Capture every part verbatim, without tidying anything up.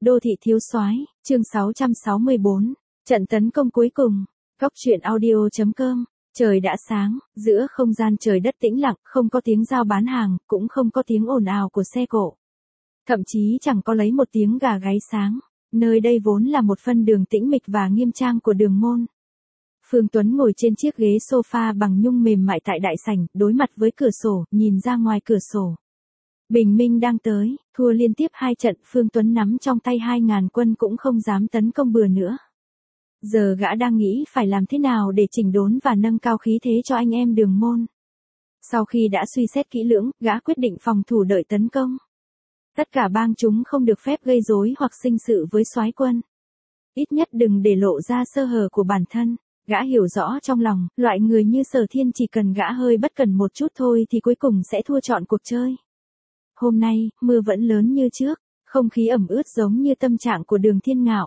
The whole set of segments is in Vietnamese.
Đô thị thiếu soái, chương sáu trăm sáu mươi bốn, trận tấn công cuối cùng. Cóc truyện audio chấm com. Trời đã sáng, giữa không gian trời đất tĩnh lặng, không có tiếng giao bán hàng, cũng không có tiếng ồn ào của xe cộ. Thậm chí chẳng có lấy một tiếng gà gáy sáng. Nơi đây vốn là một phân đường tĩnh mịch và nghiêm trang của đường môn. Phương Tuấn ngồi trên chiếc ghế sofa bằng nhung mềm mại tại đại sảnh, đối mặt với cửa sổ, nhìn ra ngoài cửa sổ. Bình minh đang tới, thua liên tiếp hai trận, Phương Tuấn nắm trong tay hai ngàn quân cũng không dám tấn công bừa nữa. Giờ gã đang nghĩ phải làm thế nào để chỉnh đốn và nâng cao khí thế cho anh em đường môn. Sau khi đã suy xét kỹ lưỡng, gã quyết định phòng thủ đợi tấn công. Tất cả bang chúng không được phép gây rối hoặc sinh sự với soái quân. Ít nhất đừng để lộ ra sơ hở của bản thân. Gã hiểu rõ trong lòng, loại người như Sở Thiên chỉ cần gã hơi bất cẩn một chút thôi thì cuối cùng sẽ thua trọn cuộc chơi. Hôm nay, mưa vẫn lớn như trước, không khí ẩm ướt giống như tâm trạng của Đường Thiên Ngạo.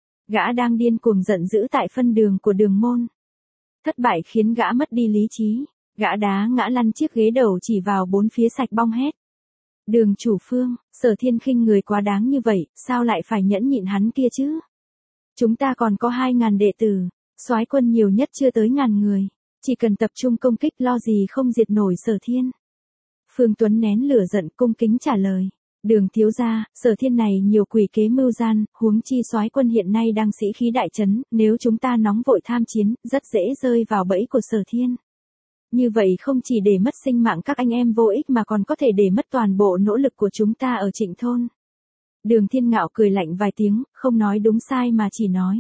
Gã đang điên cuồng giận dữ tại phân đường của đường môn. Thất bại khiến gã mất đi lý trí, gã đá ngã lăn chiếc ghế đầu chỉ vào bốn phía sạch bong hết. Đường chủ Phương, Sở Thiên khinh người quá đáng như vậy, sao lại phải nhẫn nhịn hắn kia chứ? Chúng ta còn có hai ngàn đệ tử, soái quân nhiều nhất chưa tới ngàn người, chỉ cần tập trung công kích lo gì không diệt nổi Sở Thiên. Phương Tuấn nén lửa giận cung kính trả lời. Đường thiếu gia, Sở Thiên này nhiều quỷ kế mưu gian, huống chi soái quân hiện nay đang sĩ khí đại trấn, nếu chúng ta nóng vội tham chiến, rất dễ rơi vào bẫy của Sở Thiên. Như vậy không chỉ để mất sinh mạng các anh em vô ích mà còn có thể để mất toàn bộ nỗ lực của chúng ta ở Trịnh thôn. Đường Thiên Ngạo cười lạnh vài tiếng, không nói đúng sai mà chỉ nói.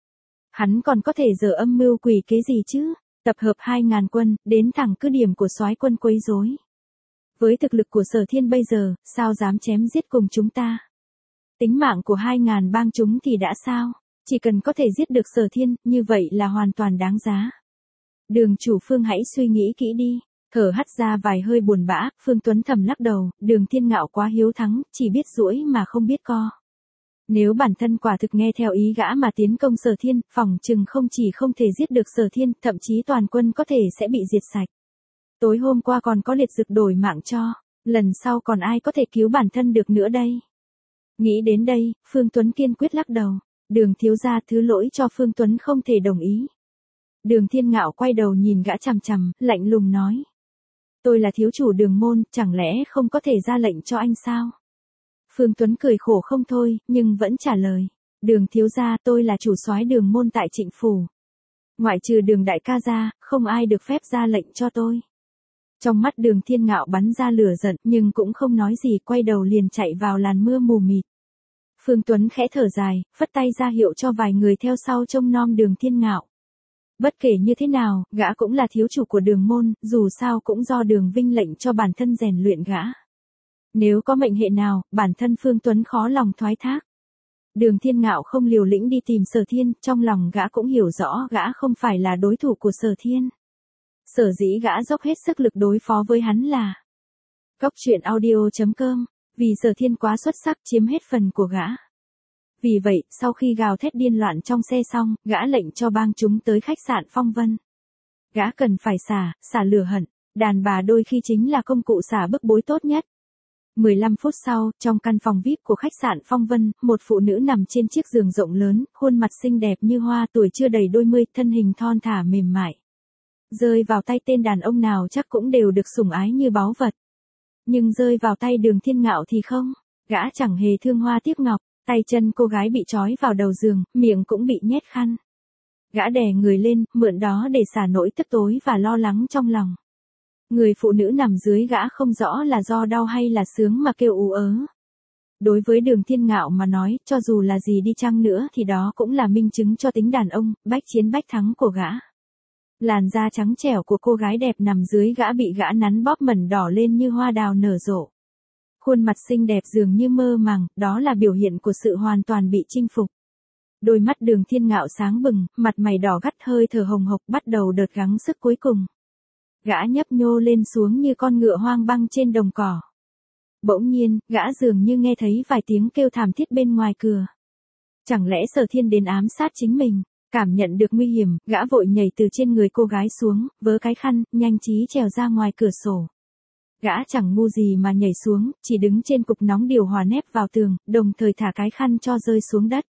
Hắn còn có thể dở âm mưu quỷ kế gì chứ? Tập hợp hai ngàn quân, đến thẳng cứ điểm của soái quân quấy rối. Với thực lực của Sở Thiên bây giờ, sao dám chém giết cùng chúng ta? Tính mạng của hai ngàn bang chúng thì đã sao? Chỉ cần có thể giết được Sở Thiên, như vậy là hoàn toàn đáng giá. Đường chủ Phương hãy suy nghĩ kỹ đi. Thở hắt ra vài hơi buồn bã, Phương Tuấn thầm lắc đầu, Đường Thiên Ngạo quá hiếu thắng, chỉ biết duỗi mà không biết co. Nếu bản thân quả thực nghe theo ý gã mà tiến công Sở Thiên, phỏng chừng không chỉ không thể giết được Sở Thiên, thậm chí toàn quân có thể sẽ bị diệt sạch. Tối hôm qua còn có liệt dực đổi mạng cho, lần sau còn ai có thể cứu bản thân được nữa đây? Nghĩ đến đây, Phương Tuấn kiên quyết lắc đầu, Đường thiếu gia thứ lỗi cho Phương Tuấn không thể đồng ý. Đường Thiên Ngạo quay đầu nhìn gã chằm chằm, lạnh lùng nói. Tôi là thiếu chủ đường môn, chẳng lẽ không có thể ra lệnh cho anh sao? Phương Tuấn cười khổ không thôi, nhưng vẫn trả lời. Đường thiếu gia, tôi là chủ soái đường môn tại Trịnh phủ. Ngoại trừ Đường đại ca ra, không ai được phép ra lệnh cho tôi. Trong mắt Đường Thiên Ngạo bắn ra lửa giận, nhưng cũng không nói gì, quay đầu liền chạy vào làn mưa mù mịt. Phương Tuấn khẽ thở dài, phất tay ra hiệu cho vài người theo sau trông nom Đường Thiên Ngạo. Bất kể như thế nào, gã cũng là thiếu chủ của đường môn, dù sao cũng do Đường Vinh lệnh cho bản thân rèn luyện gã. Nếu có mệnh hệ nào, bản thân Phương Tuấn khó lòng thoái thác. Đường Thiên Ngạo không liều lĩnh đi tìm Sở Thiên, trong lòng gã cũng hiểu rõ gã không phải là đối thủ của Sở Thiên. Sở dĩ gã dốc hết sức lực đối phó với hắn là Cóc truyện audio chấm com, vì Sở Thiên quá xuất sắc chiếm hết phần của gã. Vì vậy, sau khi gào thét điên loạn trong xe xong, gã lệnh cho bang chúng tới khách sạn Phong Vân. Gã cần phải xả, xả lửa hận, đàn bà đôi khi chính là công cụ xả bức bối tốt nhất. mười lăm phút sau, trong căn phòng vi ai pi của khách sạn Phong Vân, một phụ nữ nằm trên chiếc giường rộng lớn, khuôn mặt xinh đẹp như hoa, tuổi chưa đầy đôi mươi, thân hình thon thả mềm mại. Rơi vào tay tên đàn ông nào chắc cũng đều được sủng ái như báu vật. Nhưng rơi vào tay Đường Thiên Ngạo thì không, gã chẳng hề thương hoa tiếc ngọc, tay chân cô gái bị trói vào đầu giường, miệng cũng bị nhét khăn. Gã đè người lên, mượn đó để xả nỗi tức tối và lo lắng trong lòng. Người phụ nữ nằm dưới gã không rõ là do đau hay là sướng mà kêu ú ớ. Đối với Đường Thiên Ngạo mà nói, cho dù là gì đi chăng nữa thì đó cũng là minh chứng cho tính đàn ông, bách chiến bách thắng của gã. Làn da trắng trẻo của cô gái đẹp nằm dưới gã bị gã nắn bóp mẩn đỏ lên như hoa đào nở rộ. Khuôn mặt xinh đẹp dường như mơ màng, đó là biểu hiện của sự hoàn toàn bị chinh phục. Đôi mắt Đường Thiên Ngạo sáng bừng, mặt mày đỏ gắt hơi thở hồng hộc bắt đầu đợt gắng sức cuối cùng. Gã nhấp nhô lên xuống như con ngựa hoang băng trên đồng cỏ. Bỗng nhiên, gã dường như nghe thấy vài tiếng kêu thảm thiết bên ngoài cửa. Chẳng lẽ Sở Thiên đến ám sát chính mình? Cảm nhận được nguy hiểm, gã vội nhảy từ trên người cô gái xuống, vớ cái khăn, nhanh trí trèo ra ngoài cửa sổ. Gã chẳng ngu gì mà nhảy xuống, chỉ đứng trên cục nóng điều hòa nép vào tường, đồng thời thả cái khăn cho rơi xuống đất.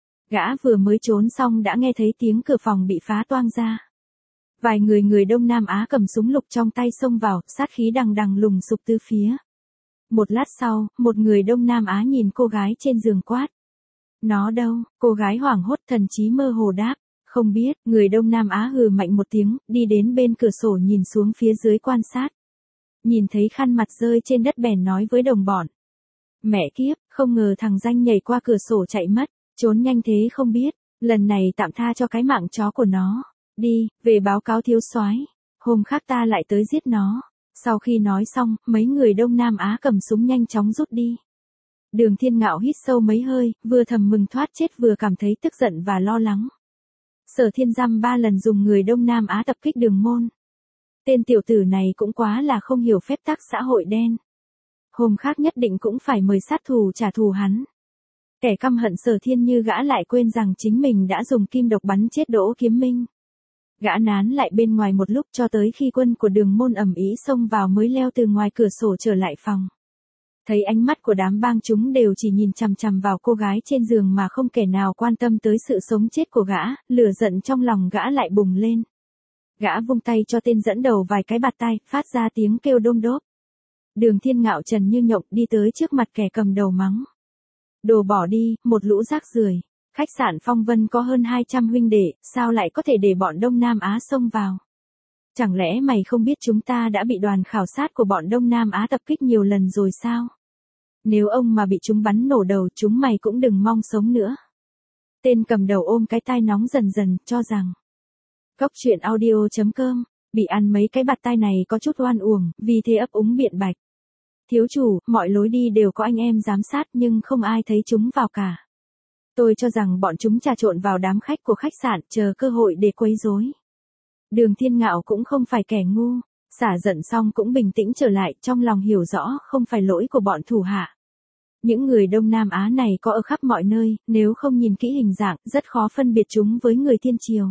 Gã vừa mới trốn xong đã nghe thấy tiếng cửa phòng bị phá toang ra. Vài người người Đông Nam Á cầm súng lục trong tay xông vào, sát khí đằng đằng lùng sục tứ phía. Một lát sau, một người Đông Nam Á nhìn cô gái trên giường quát. Nó đâu? Cô gái hoảng hốt thần trí mơ hồ đáp. Không biết, người Đông Nam Á hừ mạnh một tiếng, đi đến bên cửa sổ nhìn xuống phía dưới quan sát. Nhìn thấy khăn mặt rơi trên đất bèn nói với đồng bọn. Mẹ kiếp, không ngờ thằng danh nhảy qua cửa sổ chạy mất, trốn nhanh thế không biết, lần này tạm tha cho cái mạng chó của nó. Đi, về báo cáo thiếu soái, hôm khác ta lại tới giết nó. Sau khi nói xong, mấy người Đông Nam Á cầm súng nhanh chóng rút đi. Đường Thiên Ngạo hít sâu mấy hơi, vừa thầm mừng thoát chết vừa cảm thấy tức giận và lo lắng. Sở Thiên dăm ba lần dùng người Đông Nam Á tập kích Đường Môn. Tên tiểu tử này cũng quá là không hiểu phép tắc xã hội đen. Hôm khác nhất định cũng phải mời sát thủ trả thù hắn. Kẻ căm hận Sở Thiên như gã lại quên rằng chính mình đã dùng kim độc bắn chết Đỗ Kiếm Minh. Gã nán lại bên ngoài một lúc cho tới khi quân của Đường Môn ầm ĩ xông vào mới leo từ ngoài cửa sổ trở lại phòng. Thấy ánh mắt của đám bang chúng đều chỉ nhìn chằm chằm vào cô gái trên giường mà không kẻ nào quan tâm tới sự sống chết của gã, lửa giận trong lòng gã lại bùng lên. Gã vung tay cho tên dẫn đầu vài cái bạt tai, phát ra tiếng kêu đôm đốp. Đường Thiên Ngạo trần như nhộng đi tới trước mặt kẻ cầm đầu mắng. Đồ bỏ đi, một lũ rác rưởi. Khách sạn Phong Vân có hơn hai trăm huynh đệ, sao lại có thể để bọn Đông Nam Á xông vào? Chẳng lẽ mày không biết chúng ta đã bị đoàn khảo sát của bọn Đông Nam Á tập kích nhiều lần rồi sao? Nếu ông mà bị chúng bắn nổ đầu chúng mày cũng đừng mong sống nữa. Tên cầm đầu ôm cái tai nóng dần dần, cho rằng. Cốc truyện audio chấm com, bị ăn mấy cái bạt tai này có chút oan uổng, vì thế ấp úng biện bạch. Thiếu chủ, mọi lối đi đều có anh em giám sát nhưng không ai thấy chúng vào cả. Tôi cho rằng bọn chúng trà trộn vào đám khách của khách sạn, chờ cơ hội để quấy rối. Đường Thiên Ngạo cũng không phải kẻ ngu, xả giận xong cũng bình tĩnh trở lại, trong lòng hiểu rõ không phải lỗi của bọn thủ hạ. Những người Đông Nam Á này có ở khắp mọi nơi, nếu không nhìn kỹ hình dạng, rất khó phân biệt chúng với người Thiên Triều.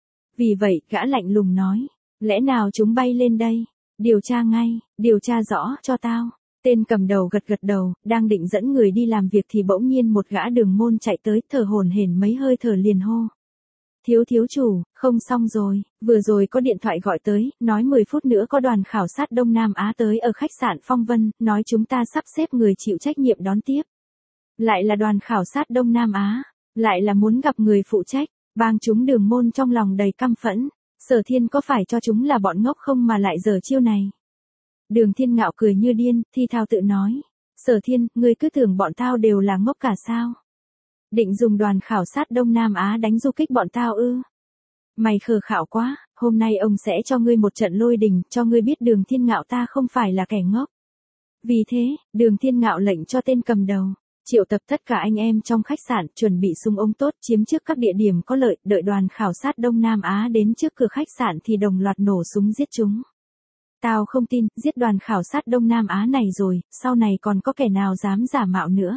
Vì vậy, gã lạnh lùng nói, lẽ nào chúng bay lên đây? Điều tra ngay, điều tra rõ cho tao. Tên cầm đầu gật gật đầu, đang định dẫn người đi làm việc thì bỗng nhiên một gã Đường Môn chạy tới, thở hổn hển mấy hơi thở liền hô. Thiếu thiếu chủ, không xong rồi, vừa rồi có điện thoại gọi tới, nói mười phút nữa có đoàn khảo sát Đông Nam Á tới ở khách sạn Phong Vân, nói chúng ta sắp xếp người chịu trách nhiệm đón tiếp. Lại là đoàn khảo sát Đông Nam Á, lại là muốn gặp người phụ trách, bang chúng Đường Môn trong lòng đầy căm phẫn, Sở Thiên có phải cho chúng là bọn ngốc không mà lại giở chiêu này. Đường Thiên Ngạo cười như điên, thi thao tự nói, Sở Thiên, ngươi cứ tưởng bọn tao đều là ngốc cả sao? Định dùng đoàn khảo sát Đông Nam Á đánh du kích bọn tao ư? Mày khờ khạo quá, hôm nay ông sẽ cho ngươi một trận lôi đình, cho ngươi biết Đường Thiên Ngạo ta không phải là kẻ ngốc. Vì thế, Đường Thiên Ngạo lệnh cho tên cầm đầu, triệu tập tất cả anh em trong khách sạn, chuẩn bị súng ống tốt, chiếm trước các địa điểm có lợi, đợi đoàn khảo sát Đông Nam Á đến trước cửa khách sạn thì đồng loạt nổ súng giết chúng. Tao không tin, giết đoàn khảo sát Đông Nam Á này rồi, sau này còn có kẻ nào dám giả mạo nữa.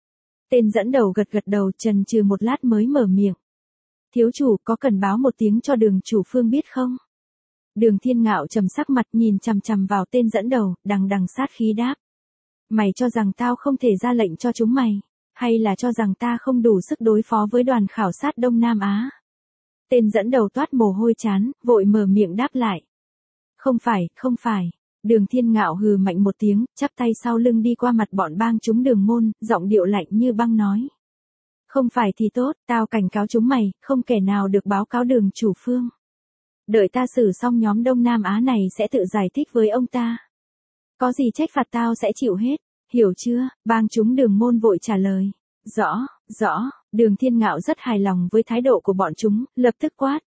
Tên dẫn đầu gật gật đầu, chần chừ một lát mới mở miệng. Thiếu chủ, có cần báo một tiếng cho Đường chủ phương biết không? Đường Thiên Ngạo trầm sắc mặt nhìn chằm chằm vào tên dẫn đầu, đằng đằng sát khí đáp. Mày cho rằng tao không thể ra lệnh cho chúng mày, hay là cho rằng ta không đủ sức đối phó với đoàn khảo sát Đông Nam Á? Tên dẫn đầu toát mồ hôi chán, vội mở miệng đáp lại. Không phải, không phải. Đường Thiên Ngạo hừ mạnh một tiếng, chắp tay sau lưng đi qua mặt bọn bang chúng Đường Môn, giọng điệu lạnh như băng nói. Không phải thì tốt, tao cảnh cáo chúng mày, không kẻ nào được báo cáo Đường chủ phương. Đợi ta xử xong nhóm Đông Nam Á này sẽ tự giải thích với ông ta. Có gì trách phạt tao sẽ chịu hết, hiểu chưa? Bang chúng Đường Môn vội trả lời. Rõ, rõ, Đường Thiên Ngạo rất hài lòng với thái độ của bọn chúng, lập tức quát.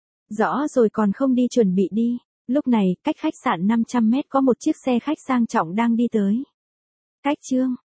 Rõ rồi còn không đi chuẩn bị đi. Lúc này, cách khách sạn năm trăm mét có một chiếc xe khách sang trọng đang đi tới. Cách chương